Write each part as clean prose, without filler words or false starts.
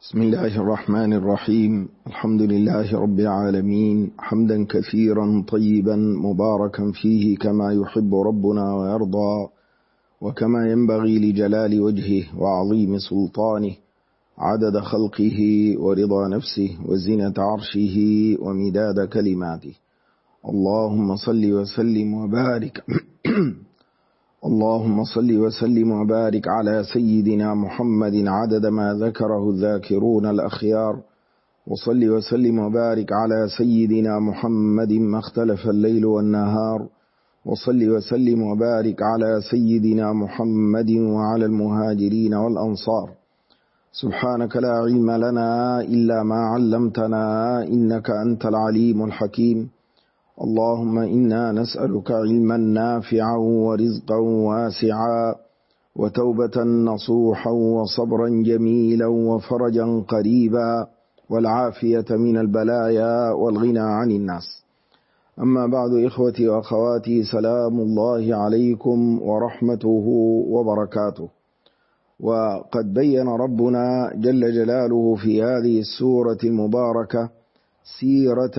بسم الله الرحمن الرحيم. الحمد لله رب العالمين، حمدا كثيرا طيبا مباركا فيه كما يحب ربنا ويرضى، وكما ينبغي لجلال وجهه وعظيم سلطانه، عدد خلقه ورضا نفسه وزنة عرشه ومداد كلماته. اللهم صل وسلم وبارك اللهم صل وسلم وبارك على سيدنا محمد عدد ما ذكره الذاكرون الأخيار، وصل وسلم وبارك على سيدنا محمد ما اختلف الليل والنهار، وصل وسلم وبارك على سيدنا محمد وعلى المهاجرين والأنصار. سبحانك لا علم لنا إلا ما علمتنا إنك أنت العليم الحكيم. اللهم إنا نسألك علما نافعا ورزقا واسعا وتوبة نصوحا وصبرا جميلا وفرجا قريبا والعافية من البلايا والغنى عن الناس. أما بعد، إخوتي وأخواتي، سلام الله عليكم ورحمته وبركاته. وقد بين ربنا جل جلاله في هذه السورة المباركة سيرة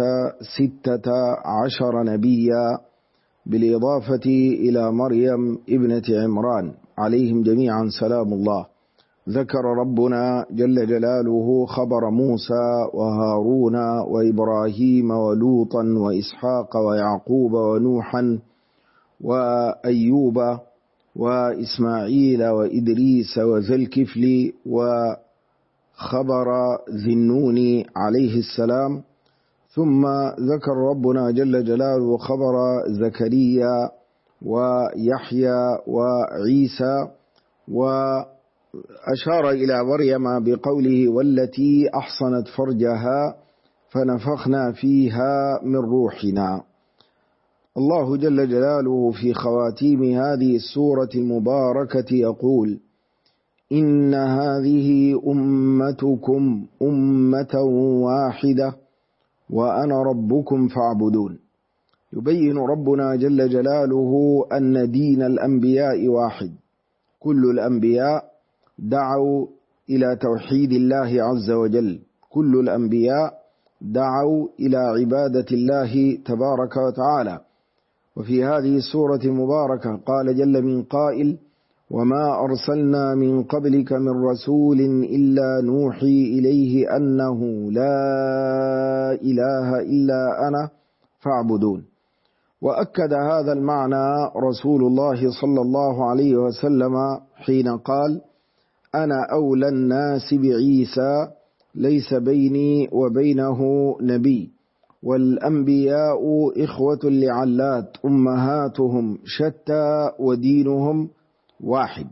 16 نبيا، بالإضافة إلى مريم ابنة عمران عليهم جميعا سلام الله. ذكر ربنا جل جلاله خبر موسى وهارون وإبراهيم ولوطا وإسحاق ويعقوب ونوحا وأيوب وإسماعيل وإدريس وذي الكفل وخبر ذي النون عليه السلام. ثم ذكر ربنا جل جلاله خبر زكريا ويحيى وعيسى، وأشار إلى مريم بقوله والتي أحصنت فرجها فنفخنا فيها من روحنا. الله جل جلاله في خواتيم هذه السورة المباركة يقول: إن هذه أمتكم أمة واحدة وأنا ربكم فاعبدون. يبين ربنا جل جلاله أن دين الأنبياء واحد. كل الأنبياء دعوا إلى توحيد الله عز وجل، كل الأنبياء دعوا إلى عبادة الله تبارك وتعالى. وفي هذه السورة المباركة قال جل من قائل: وما أرسلنا من قبلك من رسول إلا نوحي إليه أنه لا إله إلا أنا فاعبدون. وأكد هذا المعنى رسول الله صلى الله عليه وسلم حين قال: أنا أولى الناس بعيسى ليس بيني وبينه نبي، والأنبياء إخوة لعلات أمهاتهم شتى ودينهم واحد.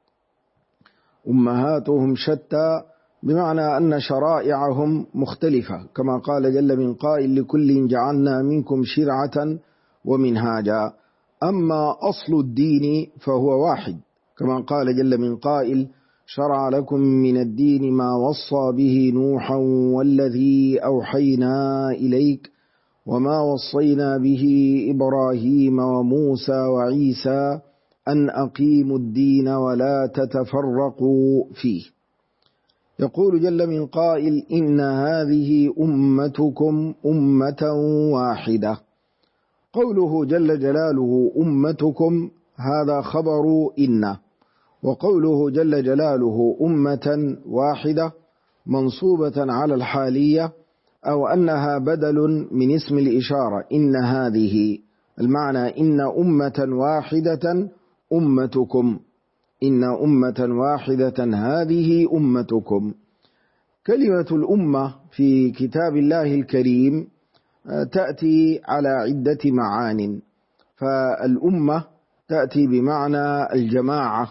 أمهاتهم شتى بمعنى أن شرائعهم مختلفة، كما قال جل من قائل: لكل جعلنا منكم شرعة ومنهاجا. أما أصل الدين فهو واحد، كما قال جل من قائل: شرع لكم من الدين ما وصى به نوحا والذي أوحينا إليك وما وصينا به إبراهيم وموسى وعيسى أن أقيموا الدين ولا تتفرقوا فيه. يقول جل من قائل: إن هذه أمتكم أمة واحدة. قوله جل جلاله أمتكم هذا خبر إن، وقوله جل جلاله أمة واحدة منصوبة على الحالية، أو أنها بدل من اسم الإشارة إن هذه، المعنى إن أمة واحدة أمتكم، إن أمة واحدة هذه أمتكم. كلمة الأمة في كتاب الله الكريم تأتي على عدة معان. فالأمة تأتي بمعنى الجماعة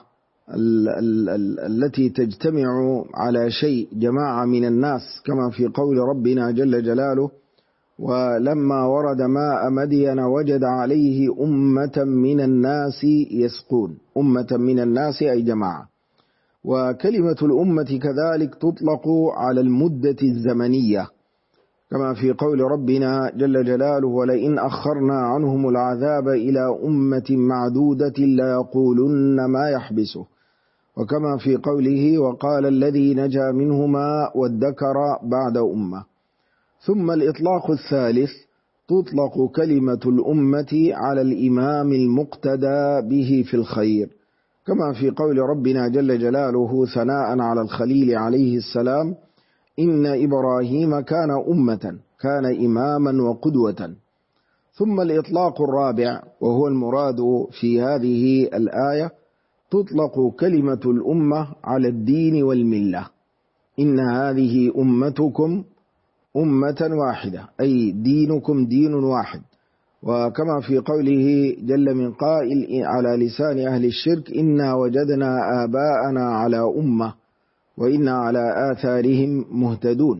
التي تجتمع على شيء، جماعة من الناس، كما في قول ربنا جل جلاله: ولما ورد ماء مدين وجد عليه أمة من الناس يسقون. أمة من الناس أي جماعة. وكلمة الأمة كذلك تطلق على المدة الزمنية، كما في قول ربنا جل جلاله: ولئن أخرنا عنهم العذاب إلى أمة معدودة ليقولن ما يحبسه. وكما في قوله وقال الذي نجا منهما وادكر بعد أمة. ثم الإطلاق الثالث تطلق كلمة الأمة على الإمام المقتدى به في الخير، كما في قول ربنا جل جلاله ثناء على الخليل عليه السلام إن إبراهيم كان أمة، كان إماما وقدوة. ثم الإطلاق الرابع وهو المراد في هذه الآية تطلق كلمة الأمة على الدين والملة، إن هذه أمتكم أمة واحدة، أي دينكم دين واحد. وكما في قوله جل من قائل على لسان أهل الشرك إنا وجدنا آباءنا على أمة وإنا على آثارهم مهتدون.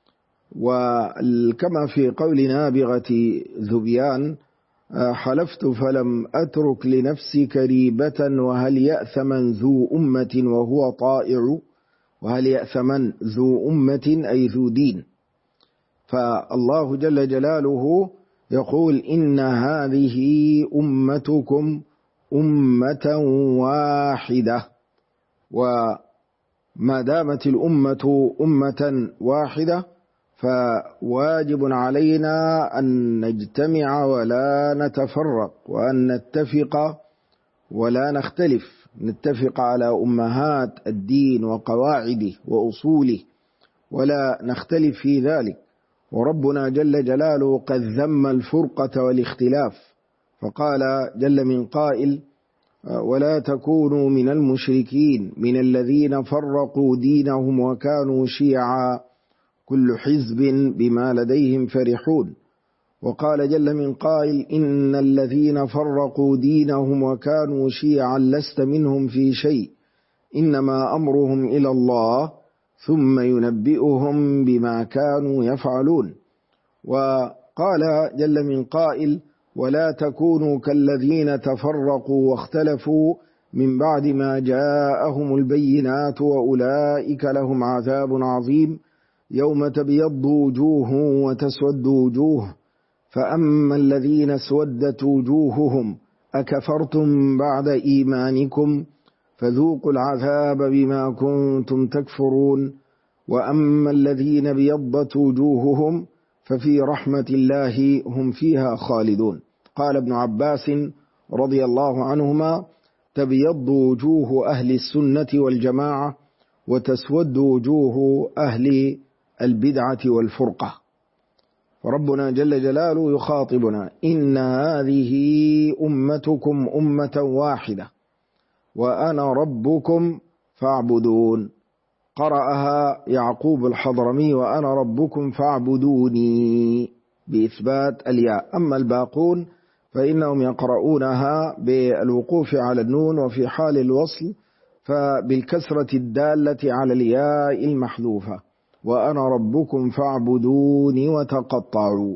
وكما في قول نابغة ذبيان حلفت فلم أترك لنفسي كريبة وهل يأث من ذو أمة وهو طائع، وهل يأث من ذو أمة أي ذو دين. فالله جل جلاله يقول إن هذه أمتكم أمة واحدة، وما دامت الأمة أمة واحدة فواجب علينا أن نجتمع ولا نتفرق، وأن نتفق ولا نختلف، نتفق على أمهات الدين وقواعده وأصوله ولا نختلف في ذلك. وربنا جل جلاله قد ذم الفرقة والاختلاف، فقال جل من قائل ولا تكونوا من المشركين من الذين فرقوا دينهم وكانوا شيعا كل حزب بما لديهم فرحون. وقال جل من قائل إن الذين فرقوا دينهم وكانوا شيعا لست منهم في شيء إنما أمرهم إلى الله ثم ينبئهم بما كانوا يفعلون. وقال جل من قائل ولا تكونوا كالذين تفرقوا واختلفوا من بعد ما جاءهم البينات وأولئك لهم عذاب عظيم يوم تبيض وجوه وتسود وجوه فأما الذين اسودت وجوههم أكفرتم بعد إيمانكم فذوقوا العذاب بما كنتم تكفرون وأما الذين بيضت وجوههم ففي رحمة الله هم فيها خالدون. قال ابن عباس رضي الله عنهما تبيض وجوه أهل السنة والجماعة وتسود وجوه أهل البدعة والفرقة. فربنا جل جلاله يخاطبنا إن هذه أمتكم أمة واحدة وأنا ربكم فاعبدون. قرأها يعقوب الحضرمي وأنا ربكم فاعبدوني بإثبات الياء، أما الباقون فإنهم يقرؤونها بالوقوف على النون وفي حال الوصل فبالكسرة الدالة على الياء المحذوفة وأنا ربكم فاعبدوني وتقطعوا.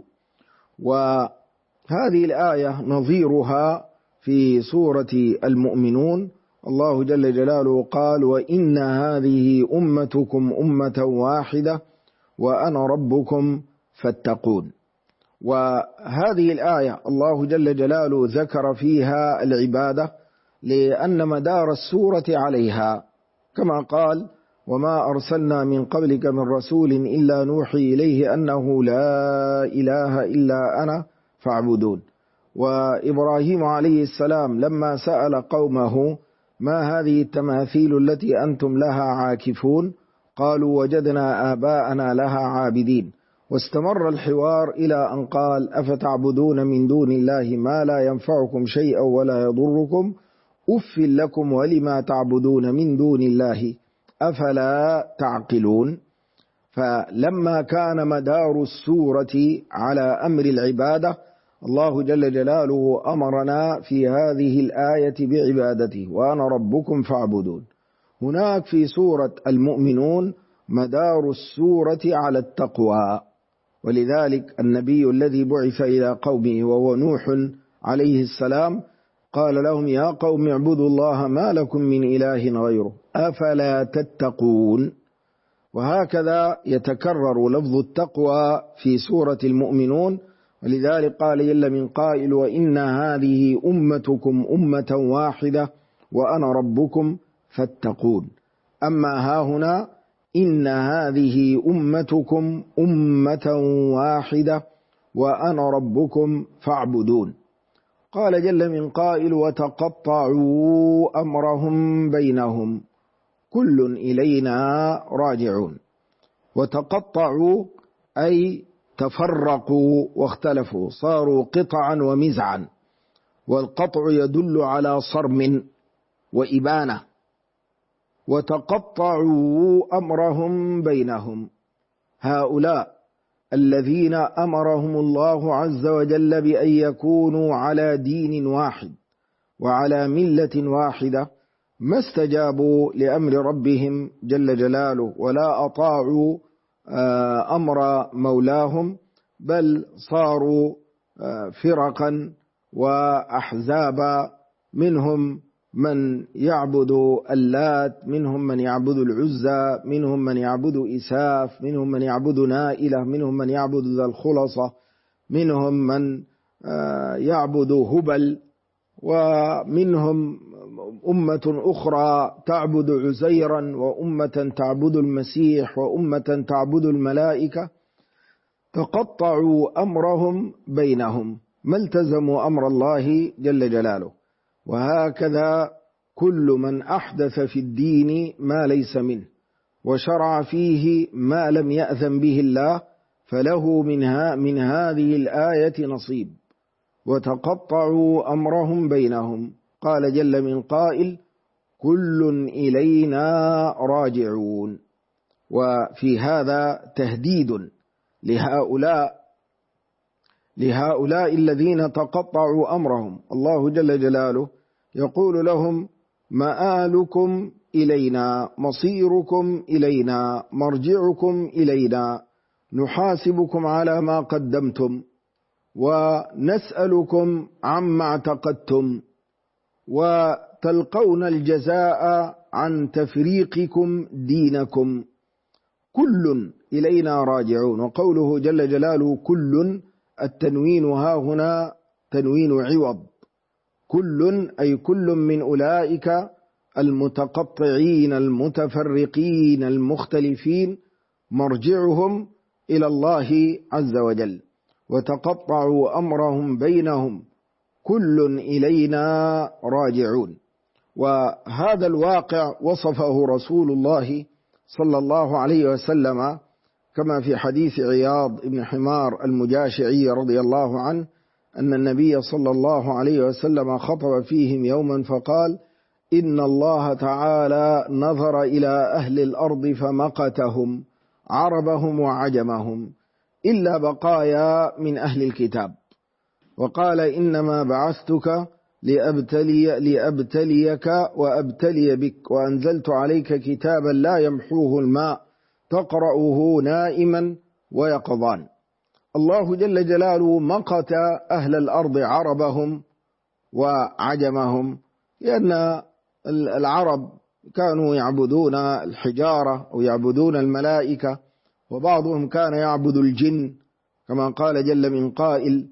وهذه الآية نظيرها في سورة المؤمنون، الله جل جلاله قال وإن هذه أمتكم أمة واحدة وأنا ربكم فاتقون. وهذه الآية الله جل جلاله ذكر فيها العبادة لأن مدار السورة عليها، كما قال وما أرسلنا من قبلك من رسول إلا نوحي إليه أنه لا إله إلا أنا فاعبدون. وإبراهيم عليه السلام لما سأل قومه ما هذه التماثيل التي أنتم لها عاكفون قالوا وجدنا آباءنا لها عابدين. واستمر الحوار إلى أن قال أفتعبدون من دون الله ما لا ينفعكم شيئا ولا يضركم أف لكم ولما تعبدون من دون الله أفلا تعقلون. فلما كان مدار السورة على أمر العبادة الله جل جلاله أمرنا في هذه الآية بعبادته وأنا ربكم فاعبدون. هناك في سورة المؤمنون مدار السورة على التقوى، ولذلك النبي الذي بعث إلى قومه وهو نوح عليه السلام قال لهم يا قوم اعبدوا الله ما لكم من إله غيره أفلا تتقون. وهكذا يتكرر لفظ التقوى في سورة المؤمنون، ولذلك قال جل من قائل وإن هذه أمتكم أمة واحدة وأنا ربكم فاتقون. أما هاهنا إن هذه أمتكم أمة واحدة وأنا ربكم فاعبدون. قال جل من قائل وتقطعوا أمرهم بينهم كل إلينا راجعون. وتقطعوا أي تفرقوا واختلفوا، صاروا قطعا ومزعا، والقطع يدل على صرم وإبانة. وتقطعوا أمرهم بينهم، هؤلاء الذين أمرهم الله عز وجل بأن يكونوا على دين واحد وعلى ملة واحدة، ما استجابوا لأمر ربهم جل جلاله ولا أطاعوا أمر مولاهم، بل صاروا فرقا وأحزابا، منهم من يعبد اللات، منهم من يعبد العزى، منهم من يعبد إساف، منهم من يعبد نائلة، منهم من يعبد ذا الخلصة، منهم من يعبد هبل، ومنهم أمة أخرى تعبد عزيرا، وأمة تعبد المسيح، وأمة تعبد الملائكة. تقطعوا أمرهم بينهم، ما التزموا أمر الله جل جلاله. وهكذا كل من أحدث في الدين ما ليس منه وشرع فيه ما لم يأذن به الله فله من هذه الآية نصيب. وتقطعوا أمرهم بينهم، قال جل من قائل كل إلينا راجعون. وفي هذا تهديد لهؤلاء الذين تقطعوا أمرهم. الله جل جلاله يقول لهم مآلكم إلينا، مصيركم إلينا، مرجعكم إلينا، نحاسبكم على ما قدمتم ونسألكم عما اعتقدتم، وتلقون الجزاء عن تفريقكم دينكم. كل إلينا راجعون. وقوله جل جلاله كل، التنوين هاهنا تنوين عوض، كل أي كل من أولئك المتقطعين المتفرقين المختلفين مرجعهم إلى الله عز وجل. وتقطعوا أمرهم بينهم كل إلينا راجعون. وهذا الواقع وصفه رسول الله صلى الله عليه وسلم كما في حديث عياض بن حمار المجاشعي رضي الله عنه أن النبي صلى الله عليه وسلم خطب فيهم يوما فقال إن الله تعالى نظر إلى أهل الأرض فمقتهم عربهم وعجمهم إلا بقايا من أهل الكتاب، وقال إنما بعثتك لأبتليك وأبتلي بك، وأنزلت عليك كتابا لا يمحوه الماء تقرأه نائما ويقظان. الله جل جلاله مقت أهل الأرض عربهم وعجمهم، لأن العرب كانوا يعبدون الحجارة أو يعبدون الملائكة، وبعضهم كان يعبد الجن كما قال جل من قائل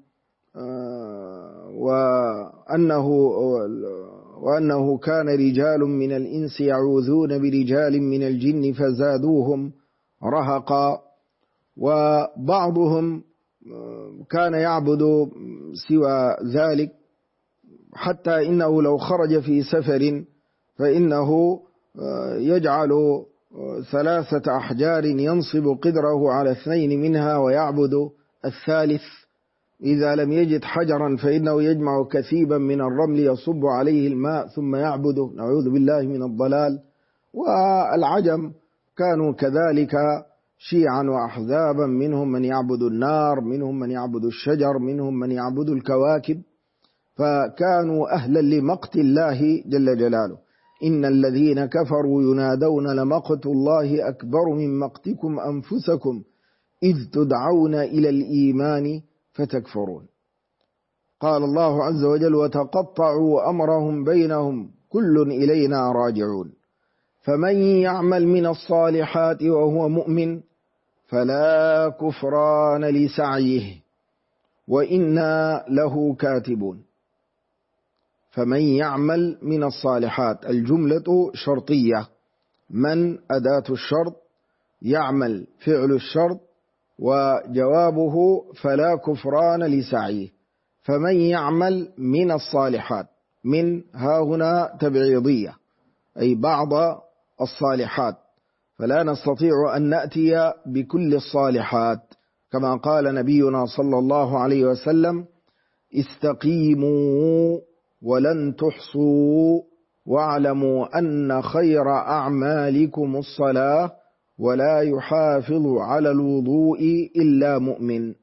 وأنه كان رجال من الإنس يعوذون برجال من الجن فزادوهم رهقا. وبعضهم كان يعبد سوى ذلك، حتى إنه لو خرج في سفر فإنه يجعل 3 أحجار ينصب قدره على 2 منها ويعبد الثالث. إذا لم يجد حجرا فإنه يجمع كثيبا من الرمل يصب عليه الماء ثم يعبده، نعوذ بالله من الضلال. والعجم كانوا كذلك شيعا وأحزابا، منهم من يعبد النار، منهم من يعبد الشجر، منهم من يعبد الكواكب، فكانوا أهلا لمقت الله جل جلاله. إن الذين كفروا ينادون لمقت الله أكبر من مقتكم أنفسكم إذ تدعون إلى الإيمان فتكفرون. قال الله عز وجل وتقطعوا أمرهم بينهم كل إلينا راجعون. فمن يعمل من الصالحات وهو مؤمن فلا كفران لسعيه وإنا له كاتبون. فمن يعمل من الصالحات. الجملة شرطية، من أداة الشرط، يعمل فعل الشرط، وجوابه فلا كفران لسعيه. فمن يعمل من الصالحات، من هاهنا تبعيضية، أي بعض الصالحات، فلا نستطيع أن نأتي بكل الصالحات، كما قال نبينا صلى الله عليه وسلم: استقيموا ولن تحصوا واعلموا أن خير أعمالكم الصلاة ولا يحافظ على الوضوء إلا مؤمن.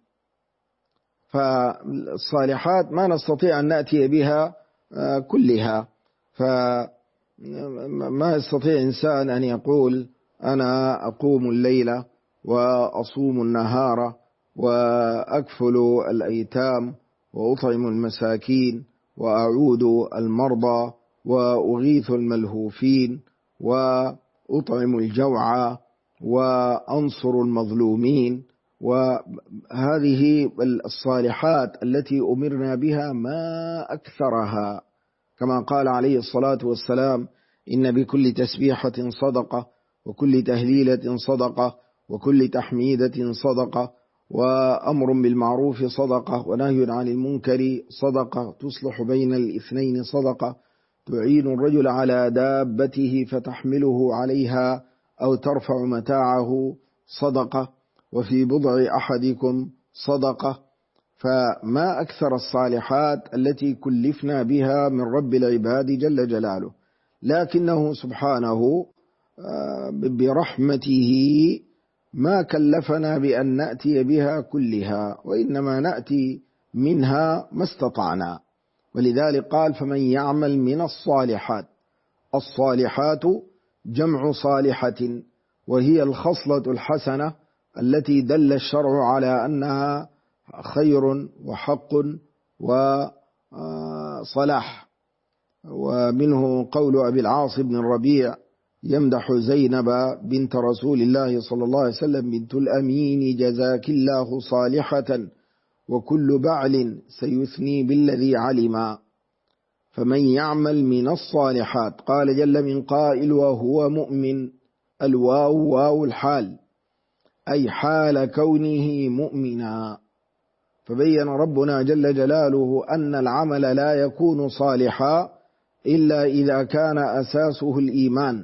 فالصالحات ما نستطيع أن نأتي بها كلها، فما يستطيع إنسان أن يقول أنا أقوم الليلة وأصوم النهار وأكفل الأيتام وأطعم المساكين وأعود المرضى وأغيث الملهوفين وأطعم الجوعى وأنصر المظلومين. وهذه الصالحات التي أمرنا بها ما أكثرها، كما قال عليه الصلاة والسلام: إن بكل تسبيحة صدقة، وكل تهليلة صدقة، وكل تحميدة صدقة، وأمر بالمعروف صدقة، ونهي عن المنكر صدقة، تصلح بين الاثنين صدقة، تعين الرجل على دابته فتحمله عليها أو ترفع متاعه صدقة، وفي بضع أحدكم صدقة. فما أكثر الصالحات التي كلفنا بها من رب العباد جل جلاله، لكنه سبحانه برحمته ما كلفنا بأن نأتي بها كلها، وإنما نأتي منها ما استطعنا. ولذلك قال: فمن يعمل من الصالحات. الصالحات جمع صالحة، وهي الخصلة الحسنة التي دل الشرع على أنها خير وحق وصلاح. ومنه قول أبي العاص بن الربيع يمدح زينب بنت رسول الله صلى الله عليه وسلم: بنت الأمين جزاك الله صالحة، وكل بعل سيثني بالذي علما. فمن يعمل من الصالحات، قال جل من قائل: وهو مؤمن. الواو واو الحال، أي حال كونه مؤمنا. فبين ربنا جل جلاله أن العمل لا يكون صالحا إلا إذا كان أساسه الإيمان،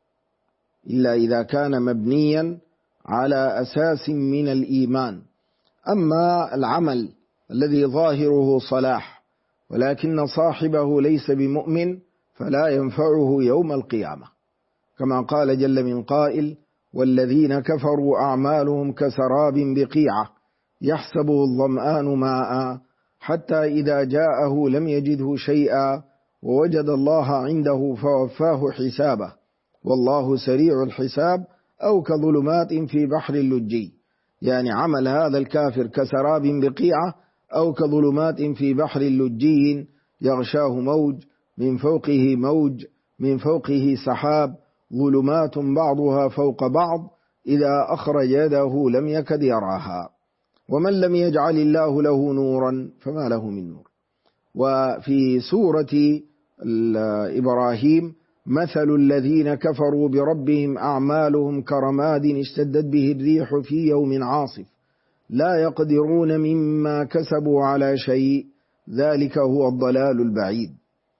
إلا إذا كان مبنيا على أساس من الإيمان. أما العمل الذي ظاهره صلاح ولكن صاحبه ليس بمؤمن فلا ينفعه يوم القيامة، كما قال جل من قائل: والذين كفروا أعمالهم كسراب بقيعة يحسبه الظمآن ماء حتى إذا جاءه لم يجده شيئا ووجد الله عنده فوفاه حسابه والله سريع الحساب، أو كظلمات في بحر اللجي. يعني عمل هذا الكافر كسراب بقيعة أو كظلمات في بحر اللجي يغشاه موج من فوقه موج من فوقه سحاب، ظلمات بعضها فوق بعض إذا أخرج يده لم يكد يراها. ومن لم يجعل الله له نورا فما له من نور. وفي سورة إبراهيم: مثل الذين كفروا بربهم أعمالهم كرماد اشتدت به الريح في يوم عاصف لا يقدرون مما كسبوا على شيء ذلك هو الضلال البعيد.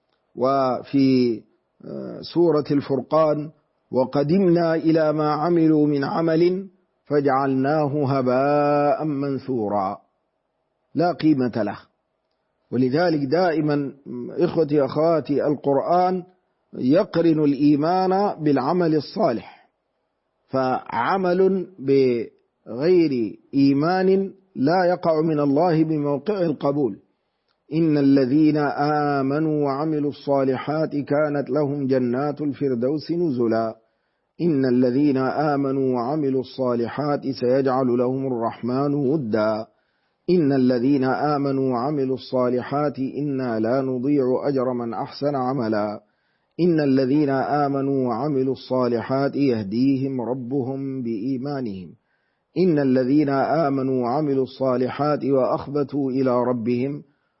وفي سورة الفرقان: وقدمنا إلى ما عملوا من عمل فجعلناه هباء منثورا، لا قيمة له. ولذلك دائما إخوتي أخواتي القرآن يقرن الإيمان بالعمل الصالح، فعمل بغير إيمان لا يقع من الله بموقع القبول. إن الذين آمنوا وعملوا الصالحات كانت لهم جنات الفردوس نزلا. إن الذين آمنوا وعملوا الصالحات سيجعل لهم الرحمن ودا. إن الذين آمنوا وعملوا الصالحات إنا لا نضيع أجر من أحسن عملا. إن الذين آمنوا وعملوا الصالحات يهديهم ربهم بإيمانهم. إن الذين آمنوا وعملوا الصالحات وأخبتوا إلى ربهم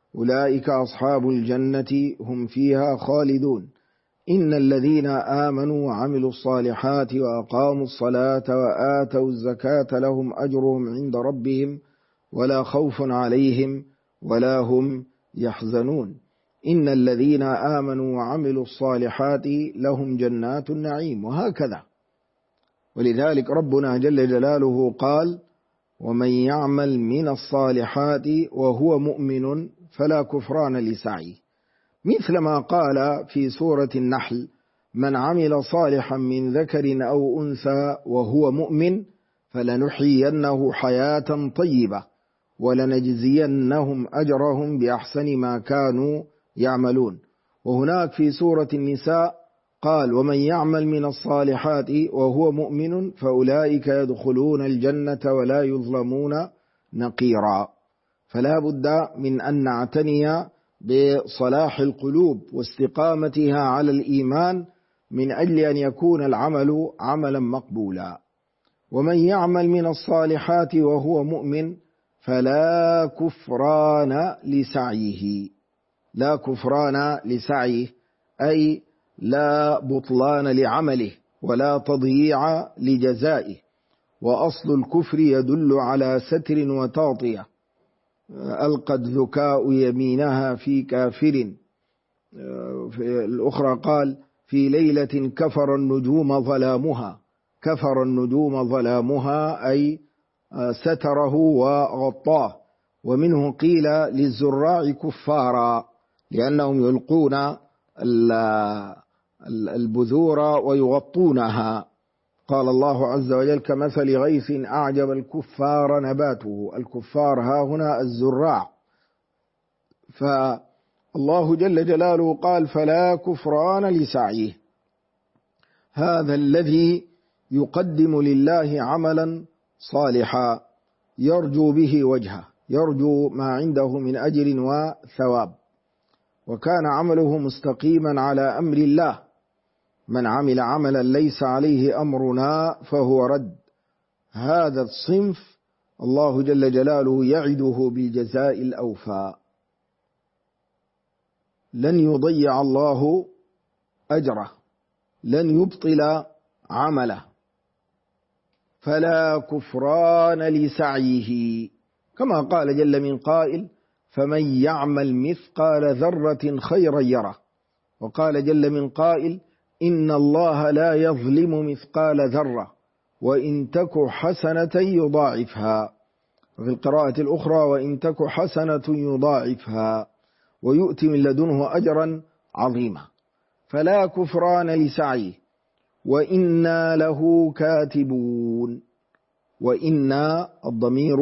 أولئك أصحاب الجنة هم فيها خالدون إن الذين آمنوا وعملوا الصالحات وأقاموا الصلاة وآتوا الزكاة لهم أجرهم عند ربهم ولا خوف عليهم ولا هم يحزنون إن الذين آمنوا وعملوا الصالحات لهم جنات النعيم. وهكذا. ولذلك ربنا جل جلاله قال ومن يعمل من الصالحات وهو مؤمن فلا كفران لسعيه، مثلما قال في سورة النحل من عمل صالحا من ذكر أو أنثى وهو مؤمن فلنحيينه حياة طيبة ولنجزينهم أجرهم بأحسن ما كانوا يعملون. وهناك في سورة النساء قال ومن يعمل من الصالحات وهو مؤمن فأولئك يدخلون الجنة ولا يظلمون نقيرا. فلا بد من أن نعتني بصلاح القلوب واستقامتها على الإيمان من أجل أن يكون العمل عملا مقبولا. ومن يعمل من الصالحات وهو مؤمن فلا كفران لسعيه، لا كفران لسعيه أي لا بطلان لعمله ولا تضييع لجزائه. وأصل الكفر يدل على ستر وتغطية. ألقت ذكاء يمينها في كافر، في الأخرى قال في ليلة كفر النجوم ظلامها، كفر النجوم ظلامها أي ستره وغطاه. ومنه قيل للزراع كفارا لأنهم يلقون البذور ويغطونها. قال الله عز وجل كمثل غيث أعجب الكفار نباته، الكفار ها هنا الزراع. فالله جل جلاله قال فلا كفران لسعيه، هذا الذي يقدم لله عملا صالحا يرجو به وجهه، يرجو ما عنده من أجر وثواب، وكان عمله مستقيما على أمر الله. من عمل عملا ليس عليه أمرنا فهو رد. هذا الصنف الله جل جلاله يعده بالجزاء الأوفى، لن يضيع الله أجره، لن يبطل عمله. فلا كفران لسعيه، كما قال جل من قائل فمن يعمل مثقال ذرة خيرا يره. وقال جل من قائل إن الله لا يظلم مثقال ذرة وإن تك حسنة يضاعفها. وفي القراءة الأخرى وإن تك حسنة يضاعفها ويؤتي من لدنه أجرا عظيما. فلا كفران لسعيه وإنا له كاتبون. وإنا الضمير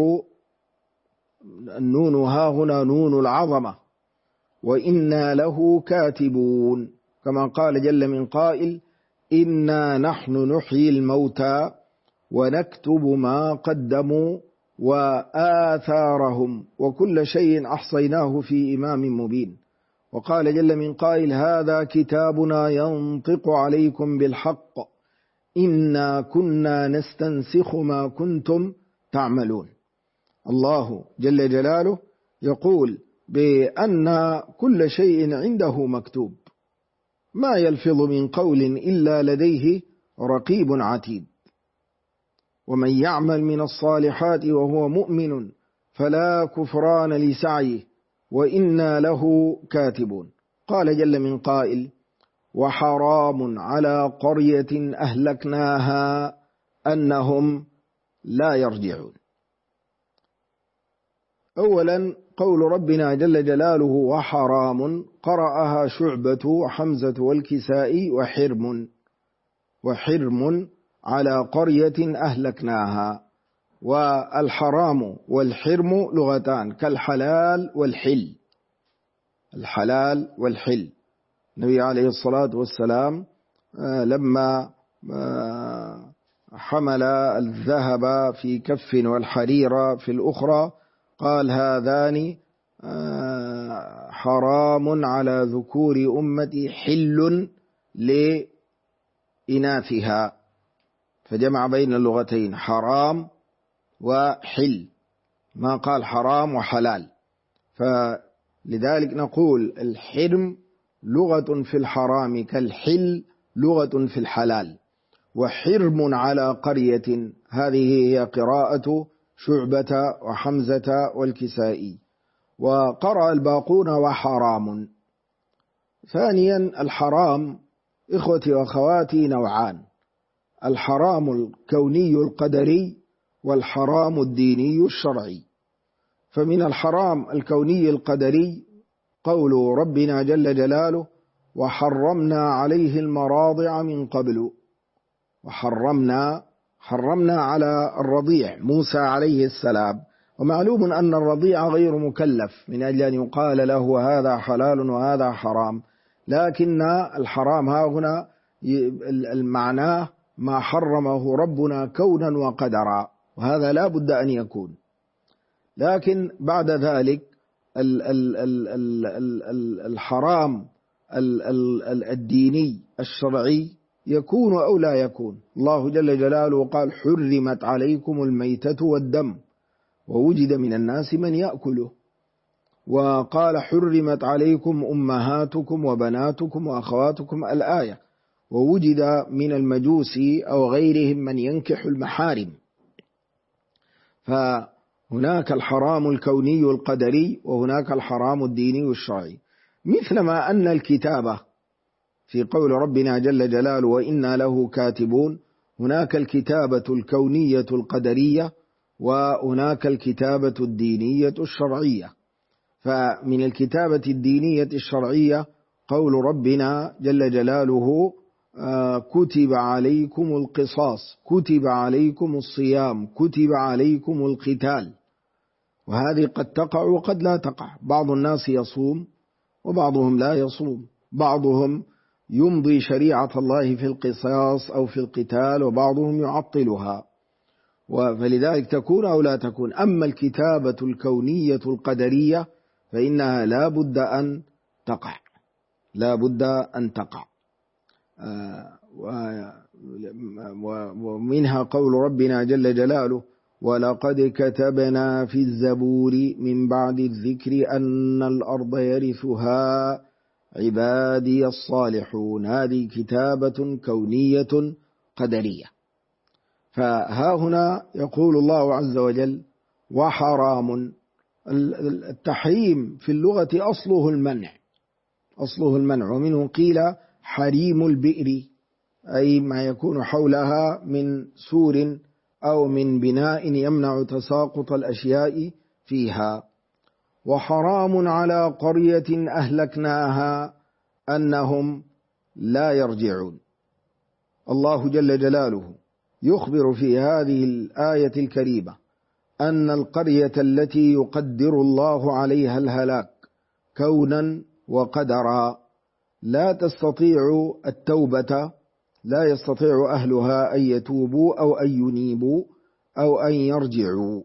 النون ها هنا نون العظمة، وإنا له كاتبون، كما قال جل من قائل إنا نحن نحيي الموتى ونكتب ما قدموا وآثارهم وكل شيء أحصيناه في إمام مبين. وقال جل من قائل هذا كتابنا ينطق عليكم بالحق إنا كنا نستنسخ ما كنتم تعملون. الله جل جلاله يقول بأن كل شيء عنده مكتوب، ما يلفظ من قول إلا لديه رقيب عتيد. ومن يعمل من الصالحات وهو مؤمن فلا كفران لسعيه وإنا له كاتبون. قال جل من قائل وحرام على قرية أهلكناها أنهم لا يرجعون. أولا قول ربنا جل جلاله وحرام قرأها شعبة وحمزة والكسائي وحرم على قرية أهلكناها. والحرام والحرم لغتان كالحلال والحل، الحلال والحل. النبي عليه الصلاة والسلام لما حمل الذهب في كف والحرير في الأخرى قال هذان حرام على ذكور أمتي حل لإناثها، فجمع بين اللغتين حرام وحل، ما قال حرام وحلال. لذلك نقول الحرم لغة في الحرام كالحل لغة في الحلال. وحرم على قرية هذه هي قراءة شعبة وحمزة والكسائي، وقرأ الباقون وحرام. ثانيا الحرام إخوتي وأخواتي نوعان: الحرام الكوني القدري والحرام الديني الشرعي. فمن الحرام الكوني القدري قول ربنا جل جلاله: وحرمنا عليه المراضع من قبل. حرمنا على الرضيع موسى عليه السلام، ومعلوم أن الرضيع غير مكلف من أجل أن يقال له هذا حلال وهذا حرام، لكن الحرام ها هنا المعناه ما حرمه ربنا كونا وقدرا، وهذا لا بد أن يكون. لكن بعد ذلك الحرام الديني الشرعي يكون أو لا يكون. الله جل جلاله قال: حرمت عليكم الميتة والدم ووجد من الناس من يأكله. وقال: حرمت عليكم أمهاتكم وبناتكم وأخواتكم الآية، ووجد من المجوس أو غيرهم من ينكح المحارم. فهناك الحرام الكوني القدري وهناك الحرام الديني الشرعي. مثلما أن الكتابة في قول ربنا جل جلاله: وإنا له كاتبون، هناك الكتابة الكونية القدرية وهناك الكتابة الدينية الشرعية. فمن الكتابة الدينية الشرعية قول ربنا جل جلاله: كتب عليكم القصاص، كتب عليكم الصيام، كتب عليكم القتال. وهذه قد تقع وقد لا تقع، بعض الناس يصوم وبعضهم لا يصوم، بعضهم يمضي شريعة الله في القصاص أو في القتال وبعضهم يعطلها، فلذلك تكون أو لا تكون. أما الكتابة الكونية القدرية فإنها لا بد أن تقع، لا بد أن تقع. ومنها قول ربنا جل جلاله: ولقد كتبنا في الزبور من بعد الذكر أن الأرض يرثها عبادي الصالحون. هذه كتابة كونية قدرية. فها هنا يقول الله عز وجل: وحرام. التحريم في اللغة أصله المنع، أصله المنع، ومنه قيل حريم البئر، أي ما يكون حولها من سور أو من بناء يمنع تساقط الأشياء فيها. وحرام على قرية أهلكناها أنهم لا يرجعون. الله جل جلاله يخبر في هذه الآية الكريمة أن القرية التي يقدر الله عليها الهلاك كونا وقدرا لا تستطيع التوبة، لا يستطيع أهلها أن يتوبوا أو أن ينيبوا أو أن يرجعوا.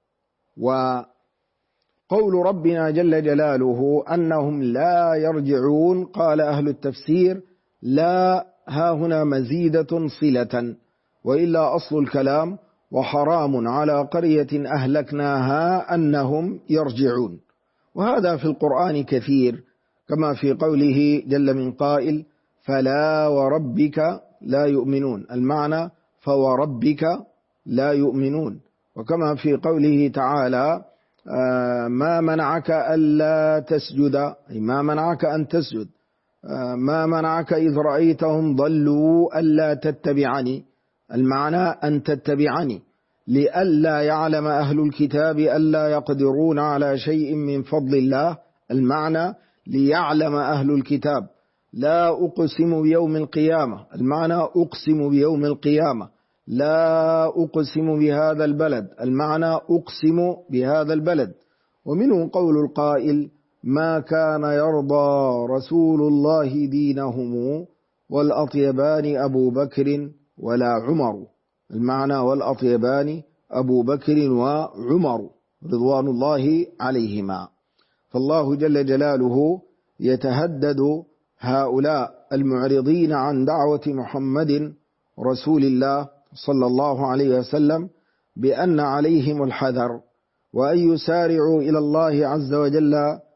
وقول ربنا جل جلاله أنهم لا يرجعون، قال أهل التفسير: لا ها هنا مزيدة صلة، وإلا أصل الكلام: وحرام على قرية أهلكناها أنهم يرجعون. وهذا في القرآن كثير، كما في قوله جل من قائل: فلا وربك لا يؤمنون، المعنى فوربك لا يؤمنون. وكما في قوله تعالى: ما منعك ألا تسجد، أي ما منعك أن تسجد، ما منعك إذ رأيتهم ضلوا ألا تتبعني، المعنى أن تتبعني، لئلا يعلم أهل الكتاب ألا يقدرون على شيء من فضل الله، المعنى ليعلم أهل الكتاب. لا أقسم بيوم القيامة، المعنى أقسم بيوم القيامة. لا أقسم بهذا البلد، المعنى أقسم بهذا البلد. ومنه قول القائل: ما كان يرضى رسول الله دينهم والأطيبان أبو بكر ولا عمر، المعنى والأطيبان أبو بكر وعمر رضوان الله عليهما. فالله جل جلاله يتهدد هؤلاء المعرضين عن دعوة محمد رسول الله صلى الله عليه وسلم بأن عليهم الحذر، وأن يسارعوا إلى الله عز وجل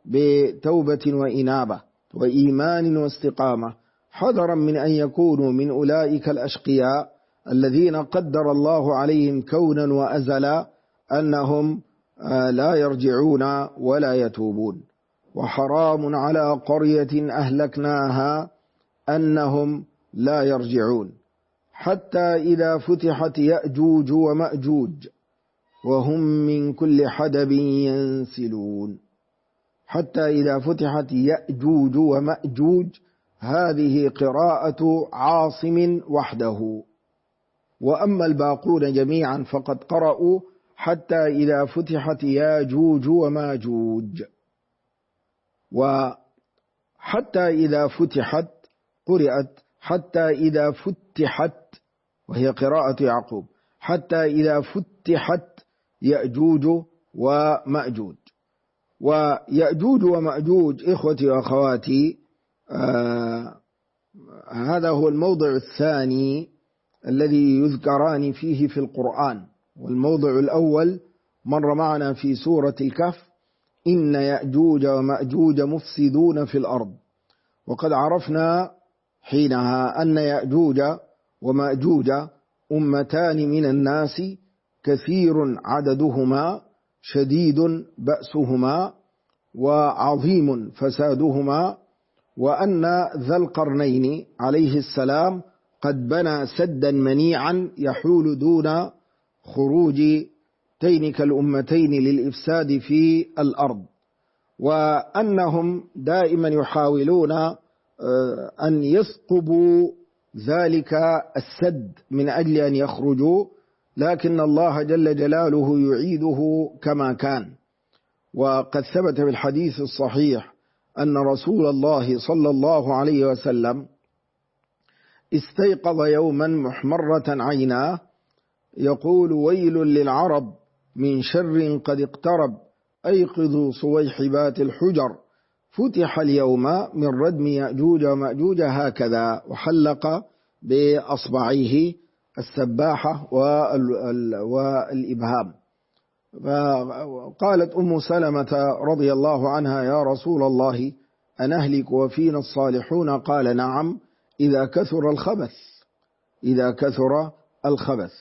بتوبة وإنابة وإيمان واستقامة، حذرا من أن يكونوا من أولئك الأشقياء الذين قدر الله عليهم كونا وأزلا أنهم لا يرجعون ولا يتوبون. وحرام على قرية أهلكناها أنهم لا يرجعون حتى إذا فتحت يأجوج ومأجوج وهم من كل حدب ينسلون. حتى إذا فتحت يأجوج ومأجوج، هذه قراءة عاصم وحده، وأما الباقون جميعا فقد قرأوا حتى إذا فتحت ياجوج وماجوج. وحتى إذا فتحت قرأت حتى إذا فتحت، وهي قراءة يعقوب، حتى إذا فتحت يأجوج ومأجوج. ويأجوج ومأجوج إخوتي وأخواتي هذا هو الموضع الثاني الذي يذكران فيه في القرآن. والموضع الأول مر معنا في سورة الكهف: إن يأجوج ومأجوج مفسدون في الأرض. وقد عرفنا حينها أن يأجوج ومأجوج أمتان من الناس كثير عددهما شديد بأسهما وعظيم فسادهما، وأن ذا القرنين عليه السلام قد بنى سدا منيعا يحول دون خروج تلك الأمتين للإفساد في الأرض، وأنهم دائما يحاولون أن يثقبوا ذلك السد من أجل أن يخرجوا، لكن الله جل جلاله يعيده كما كان. وقد ثبت في الحديث الصحيح أن رسول الله صلى الله عليه وسلم استيقظ يوما محمرة عيناه يقول: ويل للعرب من شر قد اقترب، أيقظوا صويحبات الحجر، فتح اليوم من ردم يأجوج ومأجوج، هكذا، وحلق بأصبعيه السباحة والإبهام. فقالت أم سلمة رضي الله عنها: يا رسول الله أنهلك وفينا الصالحون؟ قال: نعم، إذا كثر الخبث، إذا كثر الخبث.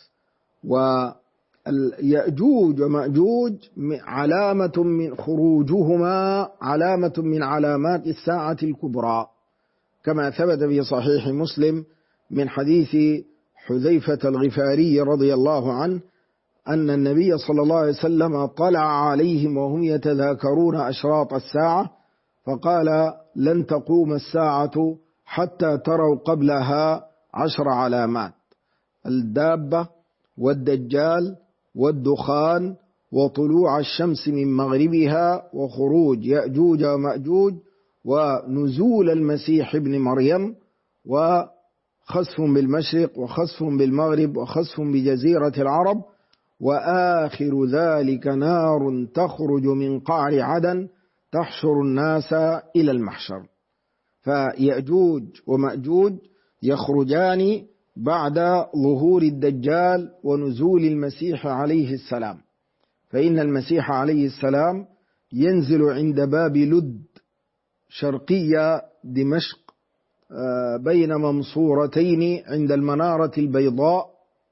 ويأجوج ومأجوج علامة من خروجهما، علامة من علامات الساعة الكبرى، كما ثبت في صحيح مسلم من حديث حذيفة الغفاري رضي الله عنه أن النبي صلى الله عليه وسلم طلع عليهم وهم يتذاكرون أشراط الساعة فقال: لن تقوم الساعة حتى تروا قبلها 10 علامات: الدابة والدجال والدخان وطلوع الشمس من مغربها وخروج يأجوج ومأجوج ونزول المسيح ابن مريم وخسف بالمشرق وخسف بالمغرب وخسف بجزيرة العرب، وآخر ذلك نار تخرج من قعر عدن تحشر الناس إلى المحشر. فيأجوج ومأجوج يخرجان بعد ظهور الدجال ونزول المسيح عليه السلام، فإن المسيح عليه السلام ينزل عند باب لد شرقية دمشق بين ممصورتين عند المنارة البيضاء،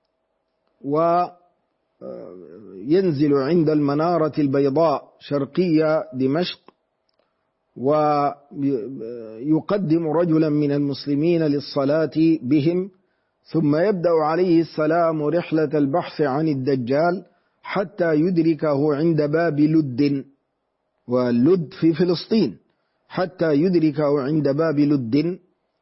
وينزل عند المنارة البيضاء شرقية دمشق، ويقدم رجلا من المسلمين للصلاة بهم، ثم يبدأ عليه السلام رحلة البحث عن الدجال حتى يدركه عند باب لد، واللد في فلسطين، حتى يدركه عند باب لد.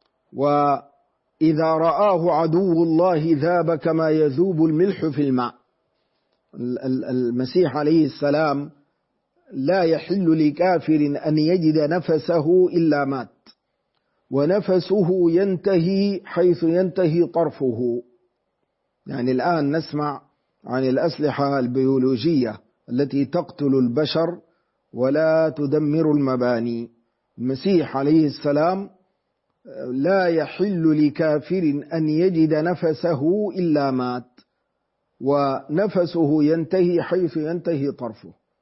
وإذا رآه عدو الله ذاب كما يذوب الملح في الماء. المسيح عليه السلام لا يحل لكافر أن يجد نفسه إلا مات، ونفسه ينتهي حيث ينتهي طرفه. يعني الآن نسمع عن الأسلحة البيولوجية التي تقتل البشر ولا تدمر المباني. المسيح عليه السلام لا يحل لكافر أن يجد نفسه إلا مات، ونفسه ينتهي حيث ينتهي طرفه.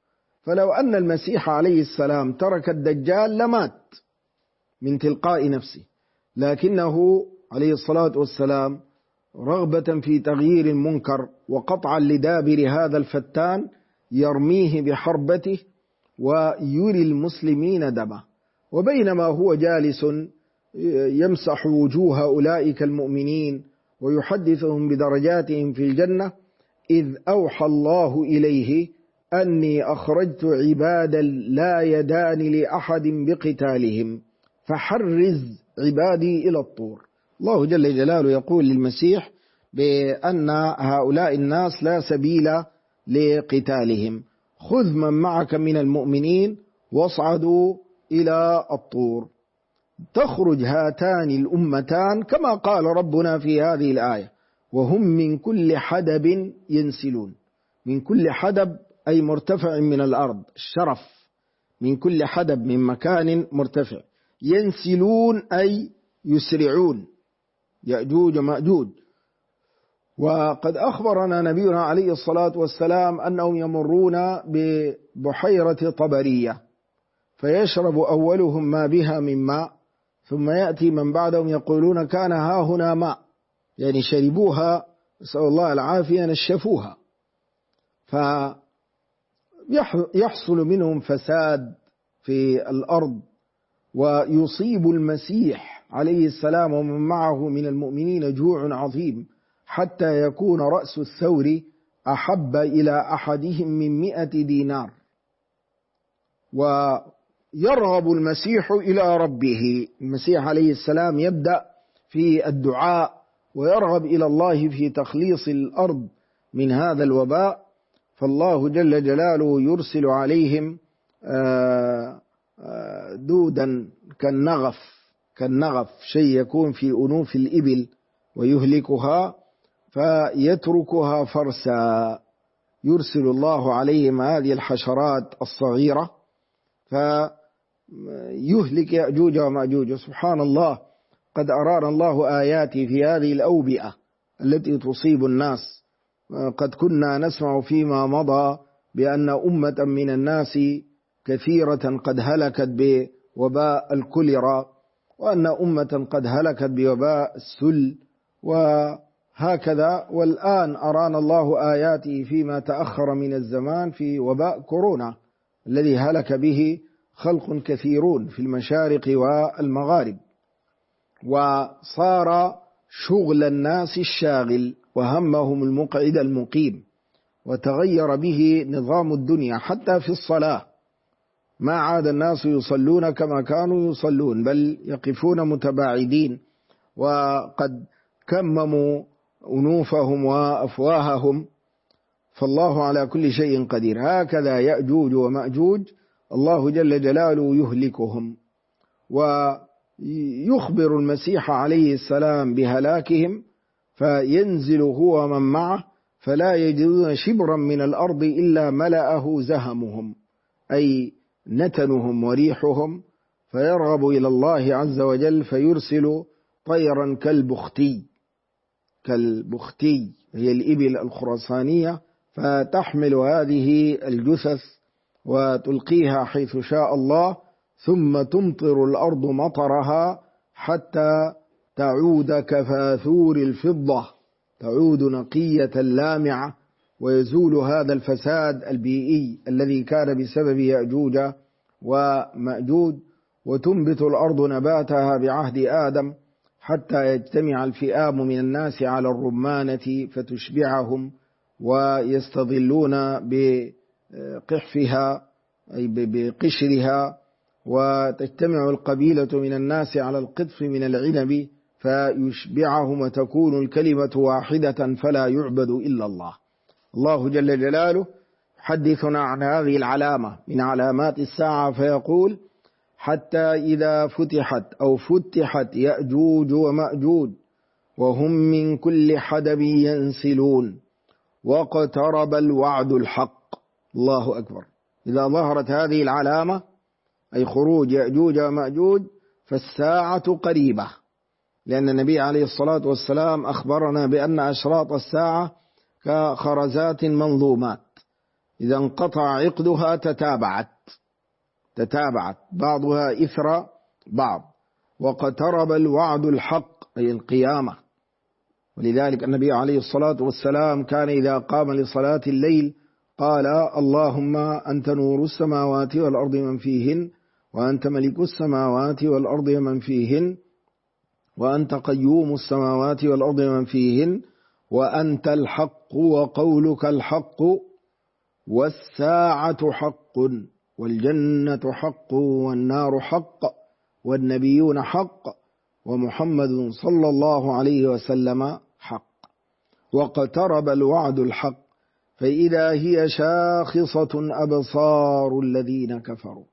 فلو أن المسيح عليه السلام ترك الدجال لمات من تلقاء نفسه، لكنه عليه الصلاة والسلام رغبة في تغيير المنكر وقطعا لدابر هذا الفتان يرميه بحربته ويري المسلمين دمه. وبينما هو جالس يمسح وجوه أولئك المؤمنين ويحدثهم بدرجاتهم في الجنة، إذ أوحى الله إليه أني أخرجت عبادا لا يدان لأحد بقتالهم فحرز عبادي إلى الطور. الله جل جلاله يقول للمسيح بأن هؤلاء الناس لا سبيل لقتالهم، خذ من معك من المؤمنين واصعدوا إلى الطور. تخرج هاتان الأمتان كما قال ربنا في هذه الآية: وهم من كل حدب ينسلون. من كل حدب أي مرتفع من الأرض، الشرف، من كل حدب من مكان مرتفع. ينسلون أي يسرعون، يأجوج مأجوج. وقد أخبرنا نبينا عليه الصلاة والسلام أنهم يمرون ببحيرة طبرية فيشرب أولهم ما بها من ماء، ثم يأتي من بعدهم يقولون كان ها هنا ماء، يعني شربوها نسأل الله العافية نشفوها، فيحصل منهم فساد في الأرض، ويصيب المسيح عليه السلام ومن معه من المؤمنين جوع عظيم حتى يكون رأس الثور أحب إلى أحدهم من 100 دينار. ويرغب المسيح إلى ربه، المسيح عليه السلام يبدأ في الدعاء ويرغب إلى الله في تخليص الأرض من هذا الوباء، فالله جل جلاله يرسل عليهم دودا كالنغف، شيء يكون في أنوف الإبل ويهلكها فيتركها فرسا. يرسل الله عليهم هذه الحشرات الصغيرة فيهلك يأجوج ومأجوج. سبحان الله، قد أرانا الله آياته في هذه الأوبئة التي تصيب الناس. قد كنا نسمع فيما مضى بأن أمة من الناس كثيرة قد هلكت بوباء الكوليرا، وأن أمة قد هلكت بوباء السل، وهكذا. والآن أرانا الله آياته فيما تأخر من الزمان في وباء كورونا الذي هلك به خلق كثيرون في المشارق والمغارب، وصار شغل الناس الشاغل وهمهم المقعد المقيم، وتغير به نظام الدنيا. حتى في الصلاة ما عاد الناس يصلون كما كانوا يصلون، بل يقفون متباعدين، وقد كمموا أنوفهم وأفواههم. فالله على كل شيء قدير. هكذا يأجوج ومأجوج الله جل جلاله يهلكهم، ويخبر المسيح عليه السلام بهلاكهم، فينزل هو من معه فلا يجدون شبرا من الأرض إلا ملأه زهمهم، أي نتنهم وريحهم، فيرغب إلى الله عز وجل فيرسل طيرا كالبختي هي الإبل الخرسانية، فتحمل هذه الجثث وتلقيها حيث شاء الله، ثم تمطر الأرض مطرها حتى تعود كفاثور الفضة، تعود نقية لامعة، ويزول هذا الفساد البيئي الذي كان بسبب يأجوج ومأجوج. وتنبت الأرض نباتها بعهد آدم حتى يجتمع الفئام من الناس على الرمانة فتشبعهم ويستظلون بقحفها أي بقشرها، وتجتمع القبيلة من الناس على القطف من العنب فيشبعهم، وتكون الكلمة واحدة فلا يعبد إلا الله. الله جل جلاله يحدثنا عن هذه العلامة من علامات الساعة فيقول: حتى إذا فتحت يأجوج ومأجوج وهم من كل حدب ينسلون واقترب الوعد الحق. الله أكبر. إذا ظهرت هذه العلامة أي خروج يأجوج ومأجوج فالساعة قريبة، لأن النبي عليه الصلاة والسلام أخبرنا بأن أشراط الساعة كخرزات منظومات، إذا انقطع عقدها تتابعت بعضها إثر بعض. واقترب الوعد الحق أي القيامة. ولذلك النبي عليه الصلاة والسلام كان إذا قام لصلاة الليل قال: اللهم أنت نور السماوات والأرض ومن فيهن، وأنت ملك السماوات والأرض ومن فيهن، وأنت قيوم السماوات والأرض ومن فيهن، وأنت الحق وقولك الحق، والساعة حق، والجنة حق، والنار حق، والنبيون حق، ومحمد صلى الله عليه وسلم حق. واقترب الوعد الحق، فإذا هي شاخصة أبصار الذين كفروا.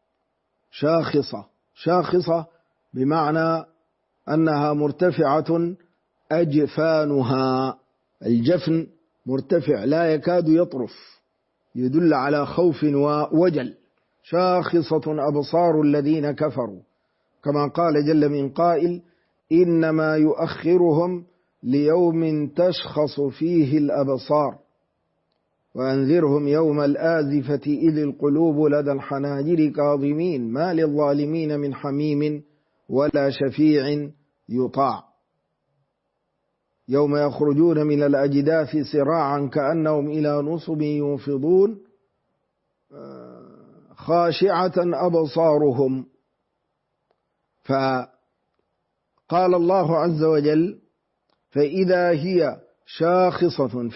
شاخصة بمعنى أنها مرتفعة أجفانها، الجفن مرتفع لا يكاد يطرف، يدل على خوف ووجل. شاخصة أبصار الذين كفروا، كما قال جل من قائل: إنما يؤخرهم ليوم تشخص فيه الأبصار وأنذرهم يوم الآزفة إذ القلوب لدى الحناجر كاظمين ما للظالمين من حميم ولا شفيع يطاع يوم يخرجون من الأجداث سراعا كأنهم إلى نصب يوفضون خاشعة أبصارهم. فقال الله عز وجل: فإذا هي شاخصة،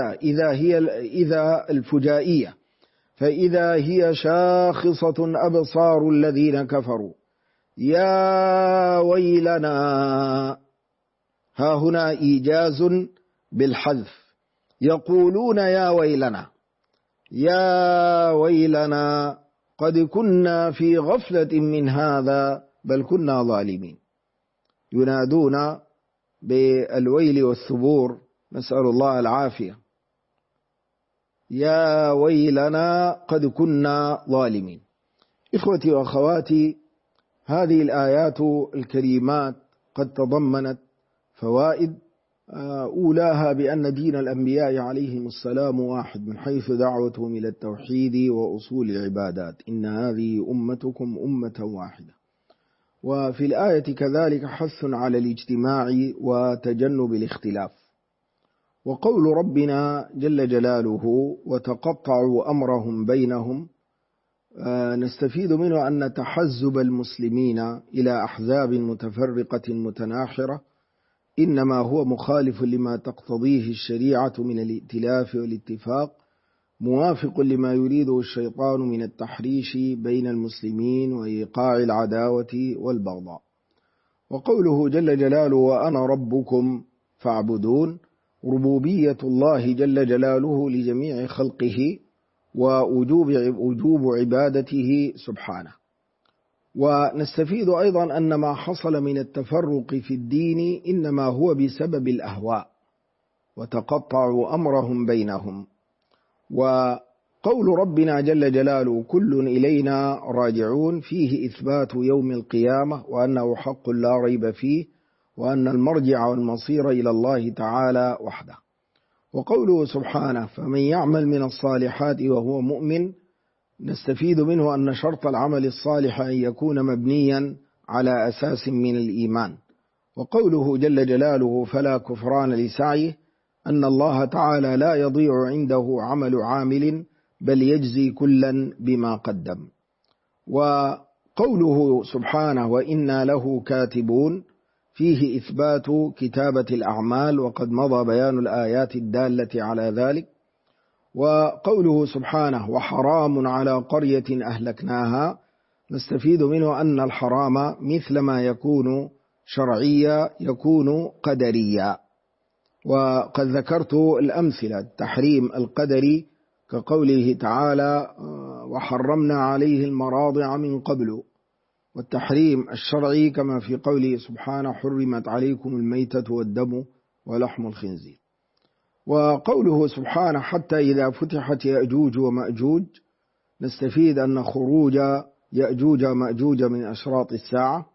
إذا الفجائية، فإذا هي شاخصة أبصار الذين كفروا يا ويلنا. ها هنا إيجاز بالحذف، يقولون يا ويلنا، يا ويلنا قد كنا في غفلة من هذا بل كنا ظالمين. ينادون بالويل والثبور، نسأل الله العافية. يا ويلنا قد كنا ظالمين. إخوتي وأخواتي، هذه الآيات الكريمات قد تضمنت فوائد، أولاها بأن دين الأنبياء عليهم السلام واحد من حيث دعوتهم إلى التوحيد وأصول العبادات، إن هذه أمتكم أمة واحدة. وفي الآية كذلك حث على الاجتماع وتجنب الاختلاف. وقول ربنا جل جلاله: وتقطعوا أمرهم بينهم، نستفيد منه أن تحزب المسلمين إلى أحزاب متفرقة متناحرة إنما هو مخالف لما تقتضيه الشريعة من الائتلاف والاتفاق، موافق لما يريده الشيطان من التحريش بين المسلمين وإيقاع العداوة والبغضاء. وقوله جل جلاله: وأنا ربكم فاعبدون، ربوبية الله جل جلاله لجميع خلقه ووجوب عبادته سبحانه. ونستفيد أيضا أن ما حصل من التفرق في الدين إنما هو بسبب الأهواء، وتقطعوا أمرهم بينهم. وقول ربنا جل جلاله: كل إلينا راجعون، فيه إثبات يوم القيامة وأنه حق لا ريب فيه، وأن المرجع والمصير إلى الله تعالى وحده. وقوله سبحانه: فمن يعمل من الصالحات وهو مؤمن، نستفيد منه أن شرط العمل الصالح أن يكون مبنيا على أساس من الإيمان. وقوله جل جلاله: فلا كفران لسعيه، أن الله تعالى لا يضيع عنده عمل عامل بل يجزي كلا بما قدم. وقوله سبحانه: وإنا له كاتبون، فيه إثبات كتابة الأعمال، وقد مضى بيان الآيات الدالة على ذلك. وقوله سبحانه: وحرام على قرية أهلكناها، نستفيد منه أن الحرام مثل ما يكون شرعيا يكون قدريا. وقد ذكرت الأمثلة: التحريم القدري كقوله تعالى: وحرمنا عليه المراضع من قبل، والتحريم الشرعي كما في قوله سبحانه: حرمت عليكم الميتة والدم ولحم الخنزير. وقوله سبحانه: حتى إذا فتحت يأجوج ومأجوج، نستفيد أن خروج يأجوج ومأجوج من أشراط الساعة.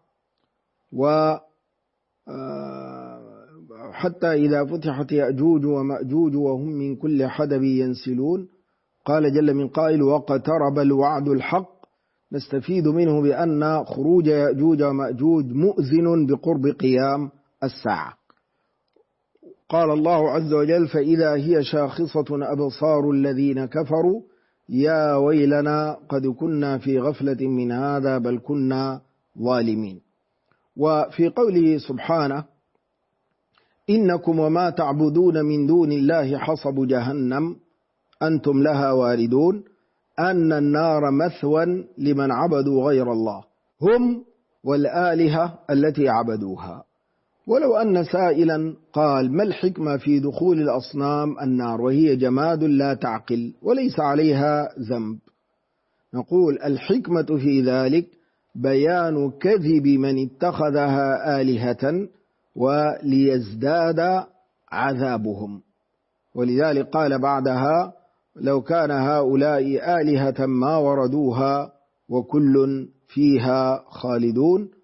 حتى إذا فتحت يأجوج ومأجوج وهم من كل حدب ينسلون، قال جل من قائل واقترب الوعد الحق، نستفيد منه بأن خروج يأجوج ومأجوج مؤذن بقرب قيام الساعة. قال الله عز وجل فإذا هي شاخصة أبصار الذين كفروا يا ويلنا قد كنا في غفلة من هذا بل كنا ظالمين. وفي قوله سبحانه إنكم وما تعبدون من دون الله حصب جهنم أنتم لها واردون، أن النار مثوى لمن عبدوا غير الله هم والآلهة التي عبدوها. ولو أن سائلا قال ما الحكمة في دخول الأصنام النار وهي جماد لا تعقل وليس عليها ذنب، نقول الحكمة في ذلك بيان كذب من اتخذها آلهة وليزداد عذابهم. ولذلك قال بعدها لو كان هؤلاء آلهة ما وردوها وكل فيها خالدون.